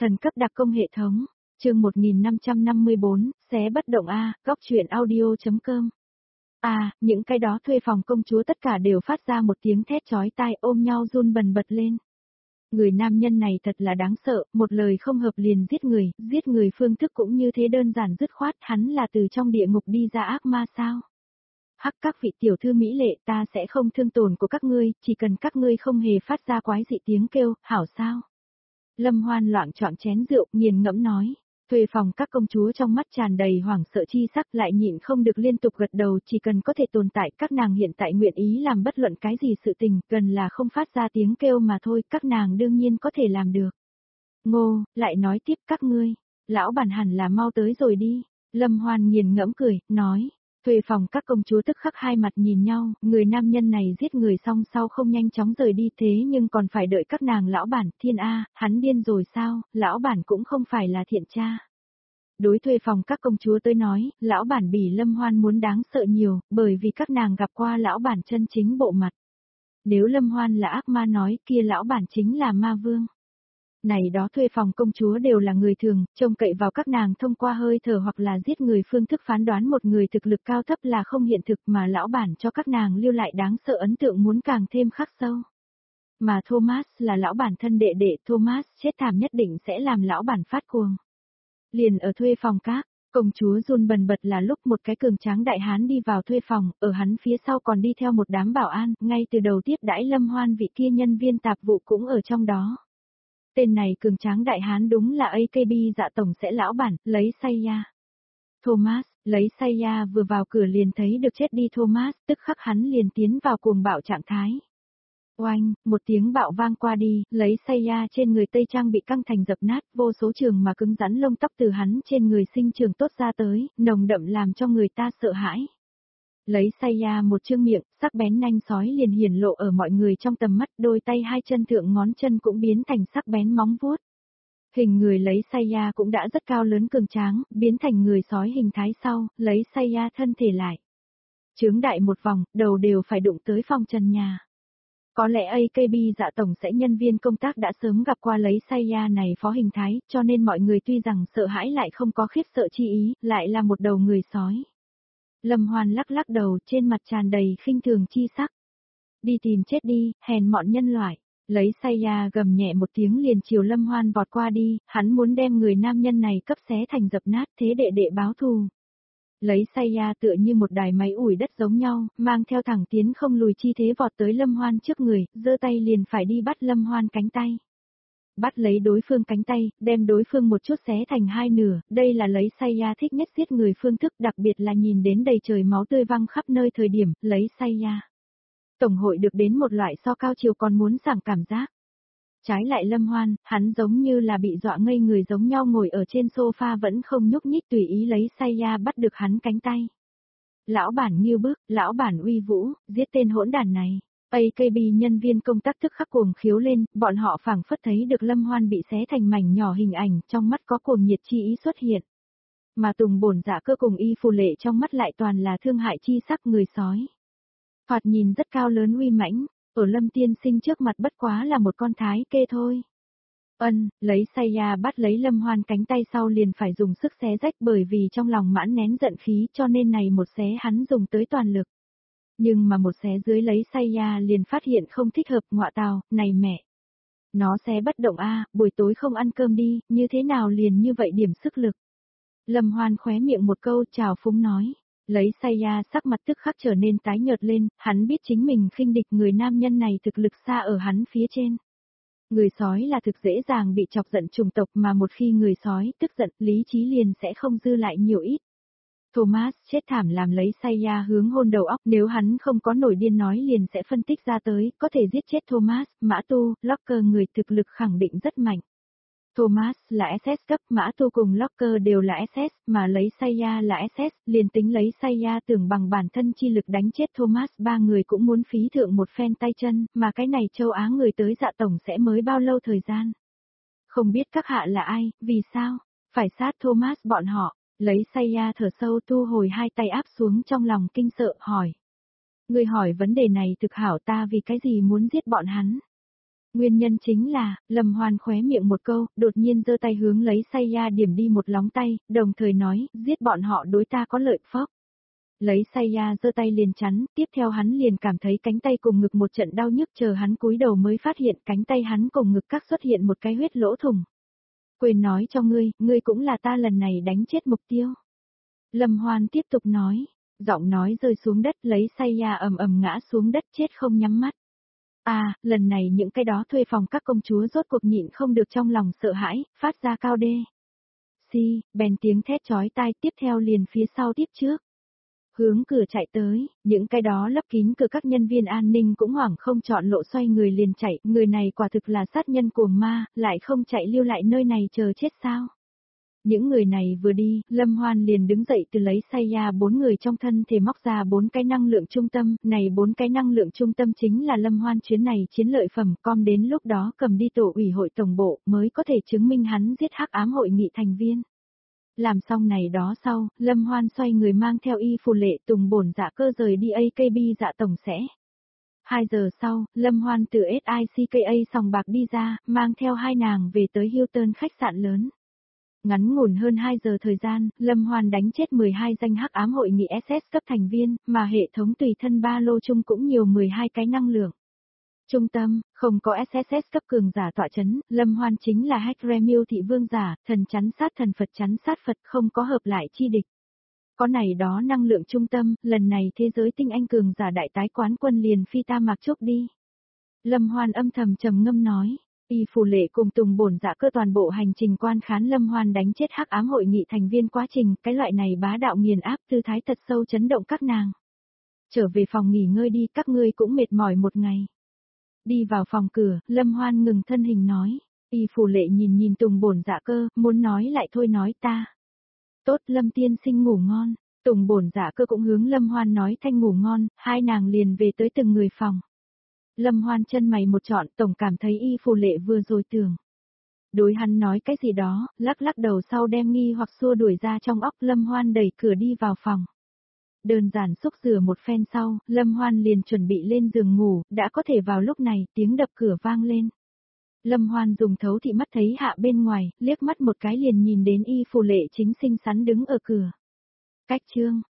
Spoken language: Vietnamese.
Thần cấp đặc công hệ thống, chương 1554, xé bất động A, góc truyện audio.com. Những cái đó thuê phòng công chúa tất cả đều phát ra một tiếng thét chói tai ôm nhau run bần bật lên. Người nam nhân này thật là đáng sợ, một lời không hợp liền giết người phương thức cũng như thế đơn giản dứt khoát, hắn là từ trong địa ngục đi ra ác ma sao? Hắc các vị tiểu thư mỹ lệ, ta sẽ không thương tổn của các ngươi, chỉ cần các ngươi không hề phát ra quái dị tiếng kêu, hảo sao? Lâm Hoan loạng choạng chén rượu, nghiền ngẫm nói. Thuê phòng các công chúa trong mắt tràn đầy hoảng sợ chi sắc, lại nhịn không được liên tục gật đầu, chỉ cần có thể tồn tại các nàng hiện tại nguyện ý làm bất luận cái gì sự tình, cần là không phát ra tiếng kêu mà thôi, các nàng đương nhiên có thể làm được. Ngô, lại nói tiếp các ngươi, lão bản hẳn là mau tới rồi đi. Lâm Hoan nghiền ngẫm cười, nói. Thuê phòng các công chúa tức khắc hai mặt nhìn nhau, người nam nhân này giết người xong sau không nhanh chóng rời đi thế nhưng còn phải đợi các nàng lão bản, thiên A, hắn điên rồi sao, lão bản cũng không phải là thiện cha. Đối thuê phòng các công chúa tới nói, lão bản bỉ Lâm Hoan muốn đáng sợ nhiều, bởi vì các nàng gặp qua lão bản chân chính bộ mặt. Nếu Lâm Hoan là ác ma nói kia lão bản chính là ma vương. Này đó thuê phòng công chúa đều là người thường, trông cậy vào các nàng thông qua hơi thở hoặc là giết người phương thức phán đoán một người thực lực cao thấp là không hiện thực mà lão bản cho các nàng lưu lại đáng sợ ấn tượng muốn càng thêm khắc sâu. Mà Thomas là lão bản thân đệ đệ, Thomas chết thảm nhất định sẽ làm lão bản phát cuồng. Liền ở thuê phòng các, công chúa run bần bật là lúc một cái cường tráng đại hán đi vào thuê phòng, ở hắn phía sau còn đi theo một đám bảo an, ngay từ đầu tiếp đãi Lâm Hoan vị kia nhân viên tạp vụ cũng ở trong đó. Tên này cường tráng đại hán đúng là AKB dạ tổng sẽ lão bản, lấy Saya. Thomas, lấy Saya vừa vào cửa liền thấy được chết đi Thomas, tức khắc hắn liền tiến vào cuồng bạo trạng thái. Oanh, một tiếng bạo vang qua đi, lấy Saya trên người tây trang bị căng thành dập nát, vô số trường mà cứng rắn lông tóc từ hắn trên người sinh trường tốt ra tới, nồng đậm làm cho người ta sợ hãi. Lấy Saya một chương miệng, sắc bén nanh sói liền hiển lộ ở mọi người trong tầm mắt, đôi tay hai chân thượng ngón chân cũng biến thành sắc bén móng vuốt. Hình người lấy Saya cũng đã rất cao lớn cường tráng, biến thành người sói hình thái sau, lấy Saya thân thể lại. Trướng đại một vòng, đầu đều phải đụng tới phòng trần nhà. Có lẽ AKB dạ tổng sẽ nhân viên công tác đã sớm gặp qua lấy Saya này phó hình thái, cho nên mọi người tuy rằng sợ hãi lại không có khiếp sợ chi ý, lại là một đầu người sói. Lâm Hoan lắc lắc đầu, trên mặt tràn đầy khinh thường chi sắc. Đi tìm chết đi, hèn mọn nhân loại. Lấy Saya gầm nhẹ một tiếng liền chiều Lâm Hoan vọt qua đi, hắn muốn đem người nam nhân này cấp xé thành dập nát thế đệ đệ báo thù. Lấy Saya tựa như một đài máy ủi đất giống nhau, mang theo thẳng tiến không lùi chi thế vọt tới Lâm Hoan trước người, giơ tay liền phải đi bắt Lâm Hoan cánh tay. Bắt lấy đối phương cánh tay, đem đối phương một chút xé thành hai nửa, đây là lấy Saya thích nhất giết người phương thức, đặc biệt là nhìn đến đầy trời máu tươi văng khắp nơi thời điểm, lấy Saya. Tổng hội được đến một loại so cao chiều còn muốn sảng cảm giác. Trái lại Lâm Hoan, hắn giống như là bị dọa ngây người giống nhau ngồi ở trên sofa vẫn không nhúc nhích tùy ý lấy Saya bắt được hắn cánh tay. Lão bản như bước, lão bản uy vũ, giết tên hỗn đản này. AKB nhân viên công tác tức khắc cuồng khiếu lên, bọn họ phảng phất thấy được Lâm Hoan bị xé thành mảnh nhỏ hình ảnh, trong mắt có cuồng nhiệt chi ý xuất hiện. Mà Tùng bổn dạ cơ cùng y phù lệ trong mắt lại toàn là thương hại chi sắc người sói. Thoạt nhìn rất cao lớn uy mãnh, ở Lâm tiên sinh trước mặt bất quá là một con thái kê thôi. Lấy Saya bắt lấy Lâm Hoan cánh tay sau liền phải dùng sức xé rách bởi vì trong lòng mãn nén giận khí cho nên này một xé hắn dùng tới toàn lực. Nhưng mà một xé dưới lấy Saya liền phát hiện không thích hợp ngọa tào, này mẹ. Nó xé bất động buổi tối không ăn cơm đi, như thế nào liền như vậy điểm sức lực. Lâm Hoan khóe miệng một câu chào phúng nói. Lấy Saya sắc mặt tức khắc trở nên tái nhợt lên, hắn biết chính mình khinh địch người nam nhân này thực lực xa ở hắn phía trên. Người sói là thực dễ dàng bị chọc giận chủng tộc mà một khi người sói tức giận lý trí liền sẽ không dư lại nhiều ít. Thomas chết thảm làm lấy Saya hướng hôn đầu óc, nếu hắn không có nổi điên nói liền sẽ phân tích ra tới, có thể giết chết Thomas, Mã Tu, Locker người thực lực khẳng định rất mạnh. Thomas là SS cấp, Mã Tu cùng Locker đều là SS, mà lấy Saya là SS, liền tính lấy Saya tưởng bằng bản thân chi lực đánh chết Thomas ba người cũng muốn phí thượng một phen tay chân, mà cái này châu Á người tới dạ tổng sẽ mới bao lâu thời gian. Không biết các hạ là ai, vì sao, phải sát Thomas bọn họ. Lấy Saya thở sâu thu hồi hai tay áp xuống trong lòng kinh sợ, hỏi. Người hỏi vấn đề này thực hảo ta vì cái gì muốn giết bọn hắn? Nguyên nhân chính là, Lâm Hoan khóe miệng một câu, đột nhiên giơ tay hướng lấy Saya điểm đi một lóng tay, đồng thời nói, giết bọn họ đối ta có lợi phốc. Lấy Saya giơ tay liền chắn, tiếp theo hắn liền cảm thấy cánh tay cùng ngực một trận đau nhức, chờ hắn cúi đầu mới phát hiện cánh tay hắn cùng ngực các xuất hiện một cái huyết lỗ thủng. Quên nói cho ngươi cũng là ta lần này đánh chết mục tiêu. Lâm Hoan tiếp tục nói, giọng nói rơi xuống đất, lấy Saya ầm ầm ngã xuống đất chết không nhắm mắt. À, lần này những cái đó thuê phòng các công chúa rốt cuộc nhịn không được trong lòng sợ hãi, phát ra cao đê. Bèn tiếng thét chói tai, tiếp theo liền phía sau tiếp trước. Hướng cửa chạy tới, những cái đó lấp kín cửa các nhân viên an ninh cũng hoảng không chọn lộ xoay người liền chạy, người này quả thực là sát nhân cuồng ma, lại không chạy lưu lại nơi này chờ chết sao. Những người này vừa đi, Lâm Hoan liền đứng dậy từ lấy Saya 4 người trong thân thể móc ra 4 cái năng lượng trung tâm, này 4 cái năng lượng trung tâm chính là Lâm Hoan chuyến này chiến lợi phẩm, com đến lúc đó cầm đi tổ ủy hội tổng bộ mới có thể chứng minh hắn giết hắc ám hội nghị thành viên. Làm xong này đó sau, Lâm Hoan xoay người mang theo Y Phù Lệ Tùng Bổn Dạ Cơ rời đi AKB Dạ tổng sẽ. 2 giờ sau, Lâm Hoan từ SICKA sòng bạc đi ra, mang theo hai nàng về tới Hilton khách sạn lớn. Ngắn ngủn hơn 2 giờ thời gian, Lâm Hoan đánh chết 12 danh hắc ám hội nghị SS cấp thành viên, mà hệ thống tùy thân ba lô chung cũng nhiều 12 cái năng lượng. Trung tâm, không có SSS cấp cường giả tọa chấn, Lâm Hoan chính là Hackremiu thị vương giả, thần chắn sát thần Phật chắn sát Phật, không có hợp lại chi địch. Có này đó năng lượng trung tâm, lần này thế giới tinh anh cường giả đại tái quán quân liền phi ta mặc chốc đi. Lâm Hoan âm thầm trầm ngâm nói. Y Phù Lệ cùng Tùng Bổn Dạ Cơ toàn bộ hành trình quan khán Lâm Hoan đánh chết hắc ám hội nghị thành viên quá trình, cái loại này bá đạo nghiền áp tư thái thật sâu chấn động các nàng. Trở về phòng nghỉ ngơi đi, các ngươi cũng mệt mỏi một ngày. Đi vào phòng cửa, Lâm Hoan ngừng thân hình nói. Y Phù Lệ nhìn nhìn Tùng Bổn Dạ Cơ, muốn nói lại thôi nói ta. Tốt, Lâm tiên sinh ngủ ngon. Tùng Bổn Dạ Cơ cũng hướng Lâm Hoan nói thanh ngủ ngon, hai nàng liền về tới từng người phòng. Lâm Hoan chân mày một trọn, tổng cảm thấy Y Phù Lệ vừa rồi tưởng. Đối hắn nói cái gì đó, lắc lắc đầu sau đem nghi hoặc xua đuổi ra trong óc. Lâm Hoan đẩy cửa đi vào phòng. Đơn giản xúc rửa một phen sau, Lâm Hoan liền chuẩn bị lên giường ngủ, đã có thể vào lúc này, tiếng đập cửa vang lên. Lâm Hoan dùng thấu thị mắt thấy hạ bên ngoài, liếc mắt một cái liền nhìn đến Y Phù Lệ chính xinh xắn đứng ở cửa. Cách chương.